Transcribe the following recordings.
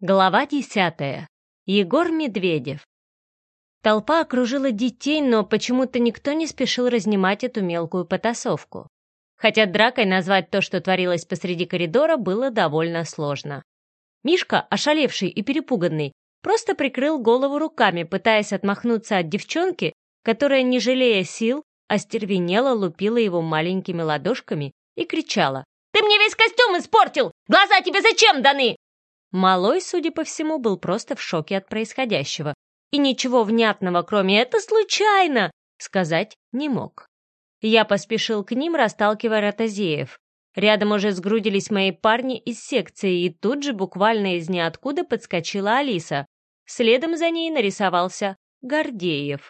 Глава 10. Егор Медведев. Толпа окружила детей, но почему-то никто не спешил разнимать эту мелкую потасовку. Хотя дракой назвать то, что творилось посреди коридора, было довольно сложно. Мишка, ошалевший и перепуганный, просто прикрыл голову руками, пытаясь отмахнуться от девчонки, которая, не жалея сил, остервенело лупила его маленькими ладошками и кричала: «Ты мне весь костюм испортил! Глаза тебе зачем даны?» Малой, судя по всему, был просто в шоке от происходящего и ничего внятного, кроме «это случайно», сказать не мог. Я поспешил к ним, расталкивая ротозеев. Рядом уже сгрудились мои парни из секции, и тут же буквально из ниоткуда подскочила Алиса. Следом за ней нарисовался Гордеев.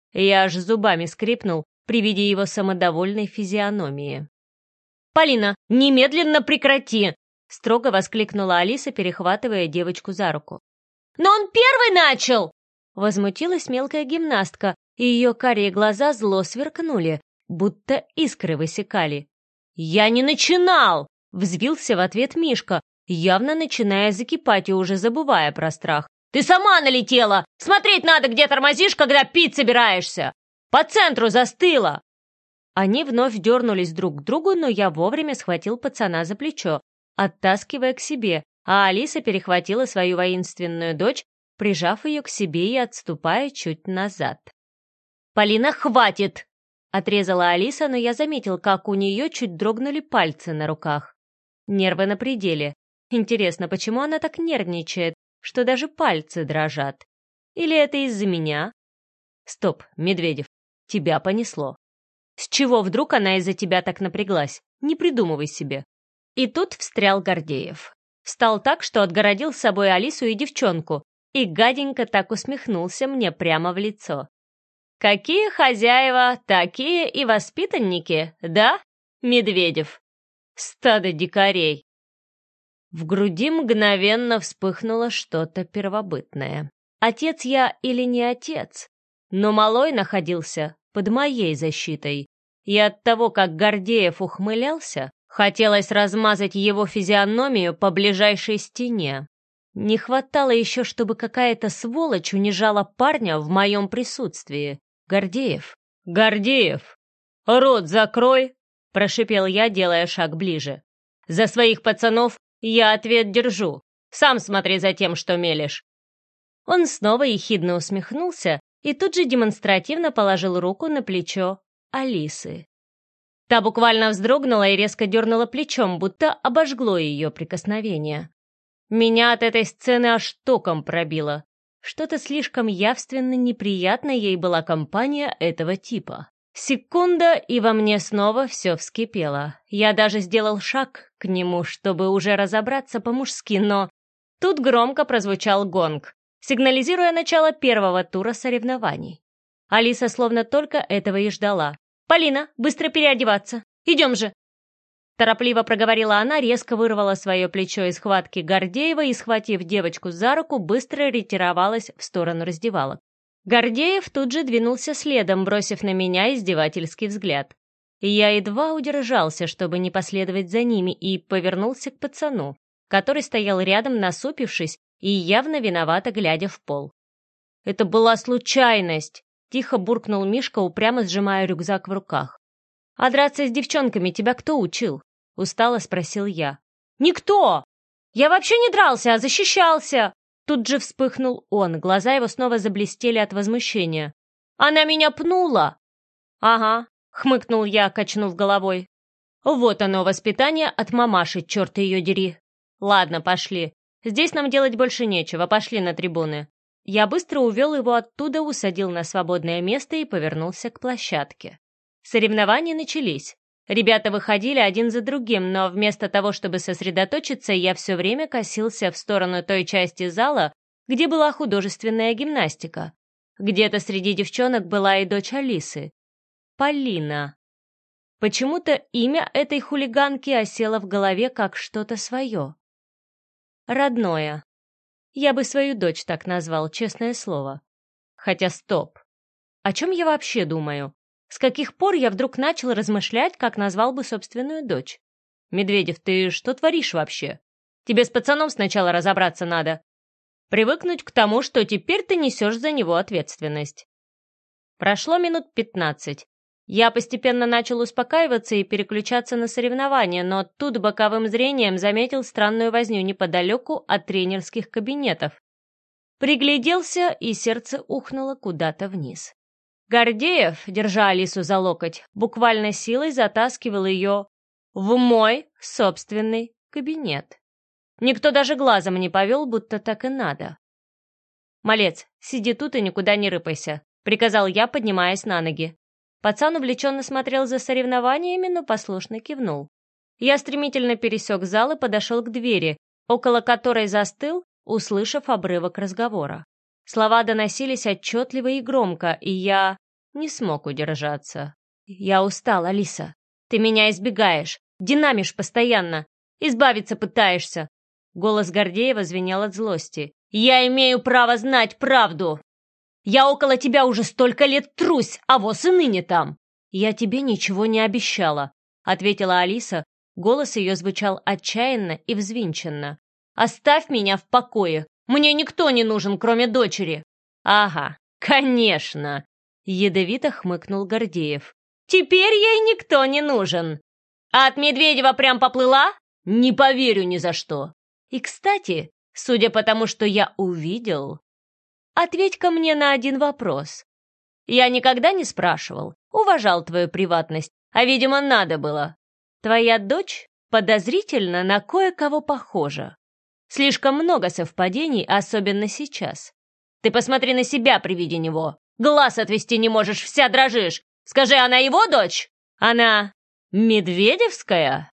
Я аж зубами скрипнул при виде его самодовольной физиономии. «Полина, немедленно прекрати!» — строго воскликнула Алиса, перехватывая девочку за руку. «Но он первый начал!» — возмутилась мелкая гимнастка, и ее карие глаза зло сверкнули, будто искры высекали. «Я не начинал!» — взвился в ответ Мишка, явно начиная закипать и уже забывая про страх. «Ты сама налетела! Смотреть надо, где тормозишь, когда пить собираешься! По центру застыла!» Они вновь дернулись друг к другу, но я вовремя схватил пацана за плечо, оттаскивая к себе, а Алиса перехватила свою воинственную дочь, прижав ее к себе и отступая чуть назад. «Полина, хватит!» — отрезала Алиса, но я заметил, как у нее чуть дрогнули пальцы на руках. Нервы на пределе. Интересно, почему она так нервничает, что даже пальцы дрожат? Или это из-за меня? Стоп, Медведев, тебя понесло. С чего вдруг она из-за тебя так напряглась? Не придумывай себе. И тут встрял Гордеев. Встал так, что отгородил с собой Алису и девчонку, и гаденько так усмехнулся мне прямо в лицо. «Какие хозяева, такие и воспитанники, да, Медведев? Стадо дикарей!» В груди мгновенно вспыхнуло что-то первобытное. Отец я или не отец? Но малой находился под моей защитой, и от того, как Гордеев ухмылялся, хотелось размазать его физиономию по ближайшей стене. Не хватало еще, чтобы какая-то сволочь унижала парня в моем присутствии. «Гордеев! Гордеев! Рот закрой!» — прошипел я, делая шаг ближе. «За своих пацанов я ответ держу. Сам смотри за тем, что мелешь». Он снова ехидно усмехнулся и тут же демонстративно положил руку на плечо Алисы. Та буквально вздрогнула и резко дернула плечом, будто обожгло ее прикосновение. Меня от этой сцены аж током пробило. Что-то слишком явственно неприятной ей была компания этого типа. Секунда, и во мне снова все вскипело. Я даже сделал шаг к нему, чтобы уже разобраться по-мужски, но... Тут громко прозвучал гонг, сигнализируя начало первого тура соревнований. Алиса словно только этого и ждала. «Полина, быстро переодеваться! Идем же!» Торопливо проговорила она, резко вырвала свое плечо из схватки Гордеева и, схватив девочку за руку, быстро ретировалась в сторону раздевалок. Гордеев тут же двинулся следом, бросив на меня издевательский взгляд. Я едва удержался, чтобы не последовать за ними, и повернулся к пацану, который стоял рядом, насупившись и явно виновато глядя в пол. «Это была случайность!» — тихо буркнул Мишка, упрямо сжимая рюкзак в руках. «А драться с девчонками тебя кто учил?» — устало спросил я. «Никто! Я вообще не дрался, а защищался!» Тут же вспыхнул он, глаза его снова заблестели от возмущения. «Она меня пнула!» «Ага», — хмыкнул я, качнув головой. «Вот оно, воспитание от мамаши, черт ее дери!» «Ладно, пошли. Здесь нам делать больше нечего, пошли на трибуны». Я быстро увел его оттуда, усадил на свободное место и повернулся к площадке. Соревнования начались. Ребята выходили один за другим, но вместо того, чтобы сосредоточиться, я все время косился в сторону той части зала, где была художественная гимнастика. Где-то среди девчонок была и дочь Алисы. Полина. Почему-то имя этой хулиганки осело в голове как что-то свое. Родное. Я бы свою дочь так назвал, честное слово. Хотя стоп. О чем я вообще думаю? С каких пор я вдруг начал размышлять, как назвал бы собственную дочь? Медведев, ты что творишь вообще? Тебе с пацаном сначала разобраться надо. Привыкнуть к тому, что теперь ты несешь за него ответственность. Прошло минут 15. Я постепенно начал успокаиваться и переключаться на соревнования, но тут боковым зрением заметил странную возню неподалеку от тренерских кабинетов. Пригляделся, и сердце ухнуло куда-то вниз. Гордеев, держа Алису за локоть, буквально силой затаскивал ее в мой собственный кабинет. Никто даже глазом не повел, будто так и надо. «Малец, сиди тут и никуда не рыпайся», — приказал я, поднимаясь на ноги. Пацан увлеченно смотрел за соревнованиями, но послушно кивнул. Я стремительно пересек зал и подошел к двери, около которой застыл, услышав обрывок разговора. Слова доносились отчетливо и громко, и я не смог удержаться. «Я устал, Алиса. Ты меня избегаешь, динамишь постоянно, избавиться пытаешься». Голос Гордеева звенел от злости. «Я имею право знать правду! Я около тебя уже столько лет трусь, а воз и ныне там!» «Я тебе ничего не обещала», — ответила Алиса. Голос ее звучал отчаянно и взвинченно. «Оставь меня в покое! Мне никто не нужен, кроме дочери!» «Ага, конечно!» — ядовито хмыкнул Гордеев. «Теперь ей никто не нужен! А от Медведева прям поплыла? Не поверю ни за что! И, кстати, судя по тому, что я увидел, ответь-ка мне на один вопрос. Я никогда не спрашивал, уважал твою приватность, а, видимо, надо было. Твоя дочь подозрительно на кое-кого похожа. Слишком много совпадений, особенно сейчас. Ты посмотри на себя при виде него. Глаз отвести не можешь, вся дрожишь. Скажи, она его дочь? Она медведевская?»